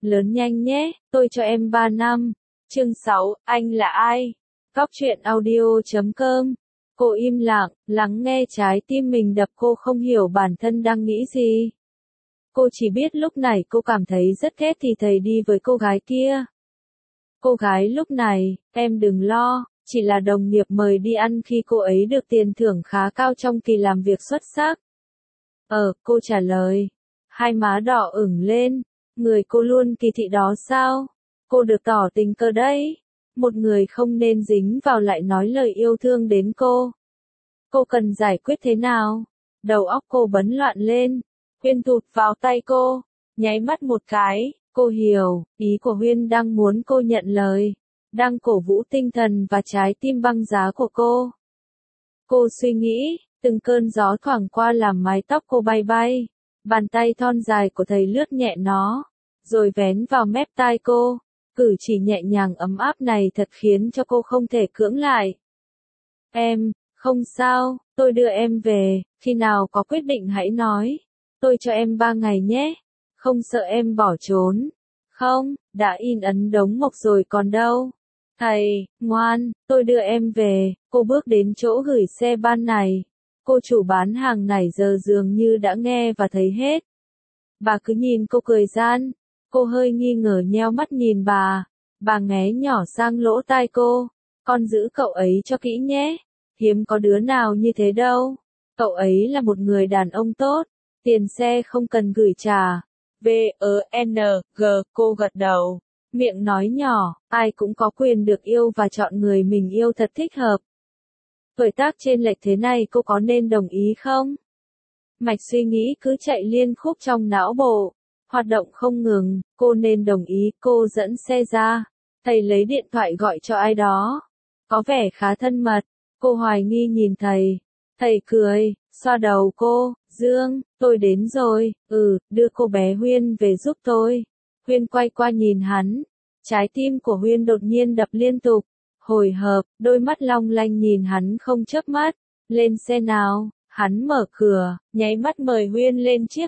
lớn nhanh nhé, tôi cho em 3 năm. Chương 6, anh là ai? Góc truyện audio.com. Cô im lặng, lắng nghe trái tim mình đập, cô không hiểu bản thân đang nghĩ gì. Cô chỉ biết lúc này cô cảm thấy rất ghét thì thầy đi với cô gái kia. Cô gái lúc này, em đừng lo, chỉ là đồng nghiệp mời đi ăn khi cô ấy được tiền thưởng khá cao trong kỳ làm việc xuất sắc. Cô trả lời. Hai má đỏ ửng lên, người cô luôn kỳ thị đó sao? Cô được tỏ tình cơ đấy. Một người không nên dính vào lại nói lời yêu thương đến cô. Cô cần giải quyết thế nào? Đầu óc cô bấn loạn lên. Huyên thụt vào tay cô, nháy mắt một cái, cô hiểu, ý của Huyên đang muốn cô nhận lời, đang cổ vũ tinh thần và trái tim băng giá của cô. Cô suy nghĩ, từng cơn gió thoảng qua làm mái tóc cô bay bay, bàn tay thon dài của thầy lướt nhẹ nó, rồi vén vào mép tai cô, cử chỉ nhẹ nhàng ấm áp này thật khiến cho cô không thể cưỡng lại. Em, không sao, tôi đưa em về, khi nào có quyết định hãy nói. Tôi cho em 3 ngày nhé. Không sợ em bỏ trốn. Không, đã in ấn đống mộc rồi còn đâu. Thầy, ngoan, tôi đưa em về. Cô bước đến chỗ gửi xe ban này. Cô chủ bán hàng này giờ dường như đã nghe và thấy hết. Bà cứ nhìn cô cười gian. Cô hơi nghi ngờ nheo mắt nhìn bà. Bà nghé nhỏ sang lỗ tai cô. Con giữ cậu ấy cho kỹ nhé. Hiếm có đứa nào như thế đâu. Cậu ấy là một người đàn ông tốt. Tiền xe không cần gửi trả. V-E-N-G, cô gật đầu. Miệng nói nhỏ, ai cũng có quyền được yêu và chọn người mình yêu thật thích hợp. Tuổi tác chênh lệch thế này cô có nên đồng ý không? Mạch suy nghĩ cứ chạy liên khúc trong não bộ. Hoạt động không ngừng, cô nên đồng ý, cô dẫn xe ra. Thầy lấy điện thoại gọi cho ai đó. Có vẻ khá thân mật, cô hoài nghi nhìn thầy. Thầy cười, xoa đầu cô. Dương, tôi đến rồi, đưa cô bé Huyên về giúp tôi. Huyên quay qua nhìn hắn. Trái tim của Huyên đột nhiên đập liên tục. Hồi hộp, đôi mắt long lanh nhìn hắn không chớp mắt. Lên xe nào, hắn mở cửa, nháy mắt mời Huyên lên chiếc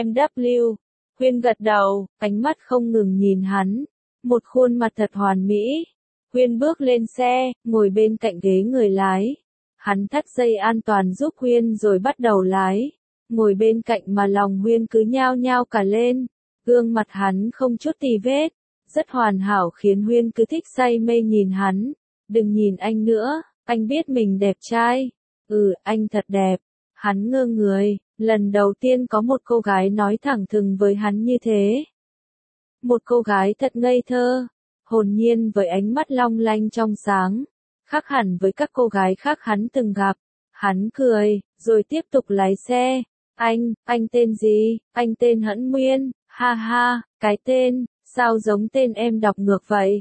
BMW. Huyên gật đầu, ánh mắt không ngừng nhìn hắn. Một khuôn mặt thật hoàn mỹ. Huyên bước lên xe, ngồi bên cạnh ghế người lái. Hắn thắt dây an toàn giúp Huyên rồi bắt đầu lái. Ngồi bên cạnh mà lòng Huyên cứ nhao nhao cả lên. Gương mặt hắn không chút tì vết. Rất hoàn hảo khiến Huyên cứ thích say mê nhìn hắn. Đừng nhìn anh nữa, anh biết mình đẹp trai. Anh thật đẹp. Hắn ngơ người, lần đầu tiên có một cô gái nói thẳng thừng với hắn như thế. Một cô gái thật ngây thơ, hồn nhiên với ánh mắt long lanh trong sáng. Khác hẳn với các cô gái khác hắn từng gặp. Hắn cười, rồi tiếp tục lái xe. Anh tên gì? Anh tên Hẫn Nguyên. Ha ha, cái tên, sao giống tên em đọc ngược vậy?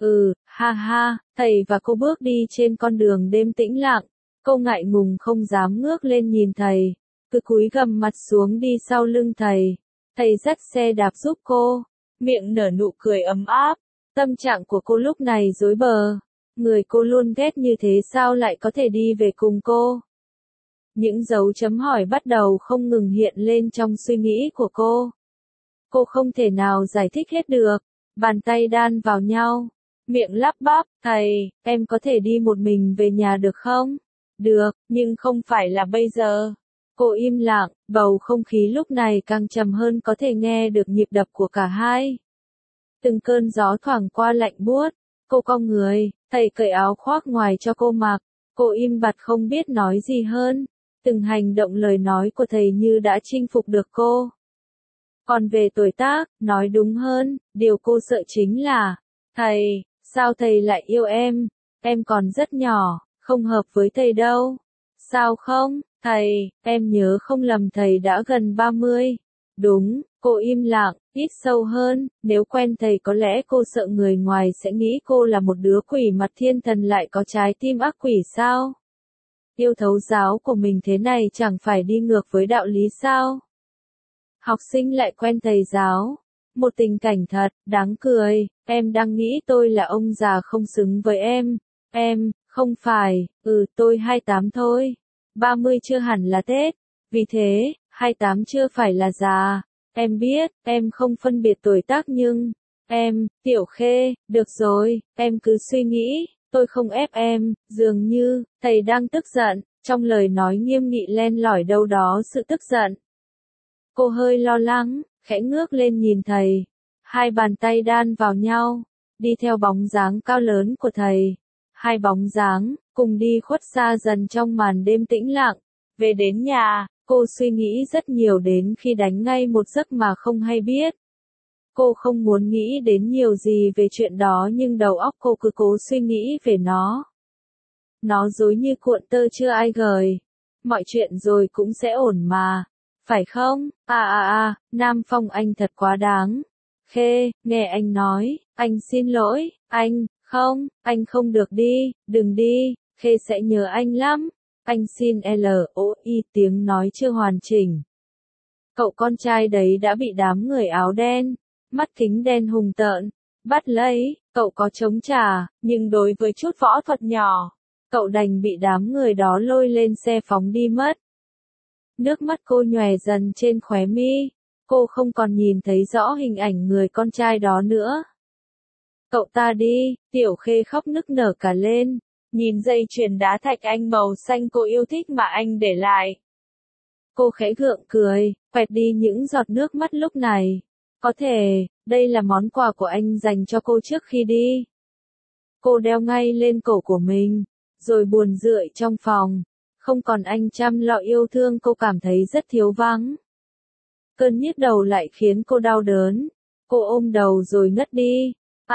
Ha ha, thầy và cô bước đi trên con đường đêm tĩnh lặng. Cô ngại ngùng không dám ngước lên nhìn thầy. Cứ cúi gằm mặt xuống đi sau lưng thầy. Thầy dắt xe đạp giúp cô. Miệng nở nụ cười ấm áp. Tâm trạng của cô lúc này rối bờ. Người cô luôn ghét như thế sao lại có thể đi về cùng cô? Những dấu chấm hỏi bắt đầu không ngừng hiện lên trong suy nghĩ của cô. Cô không thể nào giải thích hết được. Bàn tay đan vào nhau. Miệng lắp bắp, thầy, em có thể đi một mình về nhà được không? Được, nhưng không phải là bây giờ. Cô im lặng, bầu không khí lúc này càng trầm hơn, có thể nghe được nhịp đập của cả hai. Từng cơn gió thoảng qua lạnh buốt. Cô cong người, thầy cởi áo khoác ngoài cho cô mặc. Cô im bặt không biết nói gì hơn. Từng hành động lời nói của thầy như đã chinh phục được cô. Còn về tuổi tác, nói đúng hơn, điều cô sợ chính là, thầy, sao thầy lại yêu em? Em còn rất nhỏ, không hợp với thầy đâu. Sao không, thầy, em nhớ không lầm thầy đã gần 30. Đúng, cô im lặng, hít sâu hơn, nếu quen thầy có lẽ cô sợ người ngoài sẽ nghĩ cô là một đứa quỷ mặt thiên thần lại có trái tim ác quỷ sao? Yêu thấu giáo của mình thế này chẳng phải đi ngược với đạo lý sao? Học sinh lại quen thầy giáo. Một tình cảnh thật, đáng cười, em đang nghĩ tôi là ông già không xứng với em. Em, không phải, tôi 28 thôi. 30 chưa hẳn là Tết. Vì thế, 28 chưa phải là già. Em biết, em không phân biệt tuổi tác nhưng, Em, Tiểu Khê, được rồi, em cứ suy nghĩ, tôi không ép em, dường như, thầy đang tức giận, trong lời nói nghiêm nghị len lỏi đâu đó sự tức giận. Cô hơi lo lắng, khẽ ngước lên nhìn thầy, hai bàn tay đan vào nhau, đi theo bóng dáng cao lớn của thầy. Hai bóng dáng, cùng đi khuất xa dần trong màn đêm tĩnh lặng. Về đến nhà, cô suy nghĩ rất nhiều đến khi đánh ngay một giấc mà không hay biết. Cô không muốn nghĩ đến nhiều gì về chuyện đó nhưng đầu óc cô cứ cố suy nghĩ về nó. Nó rối như cuộn tơ chưa ai gời. Mọi chuyện rồi cũng sẽ ổn mà. Phải không? Nam Phong anh thật quá đáng. Khê, nghe anh nói, anh xin lỗi, anh không được đi, đừng đi, Khê sẽ nhớ anh lắm. Anh xin LOI tiếng nói chưa hoàn chỉnh. Cậu con trai đấy đã bị đám người áo đen, mắt kính đen hùng tợn, bắt lấy, cậu có chống trả, nhưng đối với chút võ thuật nhỏ, cậu đành bị đám người đó lôi lên xe phóng đi mất. Nước mắt cô nhòe dần trên khóe mi, cô không còn nhìn thấy rõ hình ảnh người con trai đó nữa. Cậu ta đi, Tiểu Khê khóc nức nở cả lên, nhìn dây chuyền đá thạch anh màu xanh cô yêu thích mà anh để lại. Cô khẽ gượng cười, quẹt đi những giọt nước mắt lúc này. Có thể, đây là món quà của anh dành cho cô trước khi đi. Cô đeo ngay lên cổ của mình, rồi buồn rười trong phòng. Không còn anh chăm lo yêu thương cô cảm thấy rất thiếu vắng. Cơn nhức đầu lại khiến cô đau đớn. Cô ôm đầu rồi ngất đi.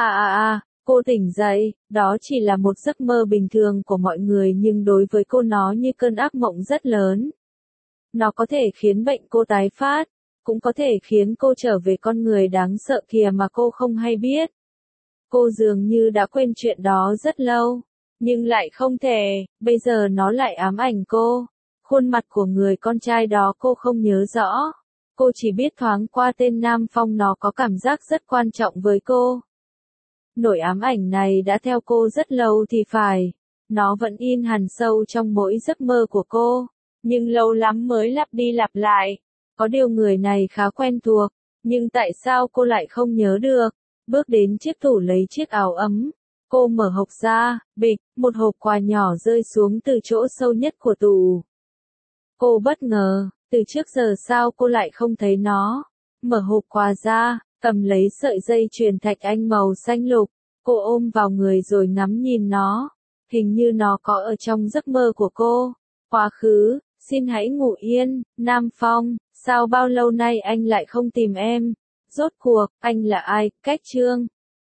Cô tỉnh dậy, đó chỉ là một giấc mơ bình thường của mọi người nhưng đối với cô nó như cơn ác mộng rất lớn. Nó có thể khiến bệnh cô tái phát, cũng có thể khiến cô trở về con người đáng sợ kìa mà cô không hay biết. Cô dường như đã quên chuyện đó rất lâu, nhưng lại không thể, bây giờ nó lại ám ảnh cô. Khuôn mặt của người con trai đó cô không nhớ rõ. Cô chỉ biết thoáng qua tên Nam Phong nó có cảm giác rất quan trọng với cô. Nỗi ám ảnh này đã theo cô rất lâu thì phải. Nó vẫn in hằn sâu trong mỗi giấc mơ của cô. Nhưng lâu lắm mới lặp đi lặp lại. Có điều người này khá quen thuộc. Nhưng tại sao cô lại không nhớ được? Bước đến chiếc tủ lấy chiếc áo ấm. Cô mở hộp ra, bịch, một hộp quà nhỏ rơi xuống từ chỗ sâu nhất của tủ. Cô bất ngờ, từ trước giờ sao cô lại không thấy nó? Mở hộp quà ra, cầm lấy sợi dây chuyền thạch anh màu xanh lục. Cô ôm vào người rồi ngắm nhìn nó. Hình như nó có ở trong giấc mơ của cô. Quá khứ, xin hãy ngủ yên, Nam Phong, sao bao lâu nay anh lại không tìm em? Rốt cuộc, anh là ai? Cách chương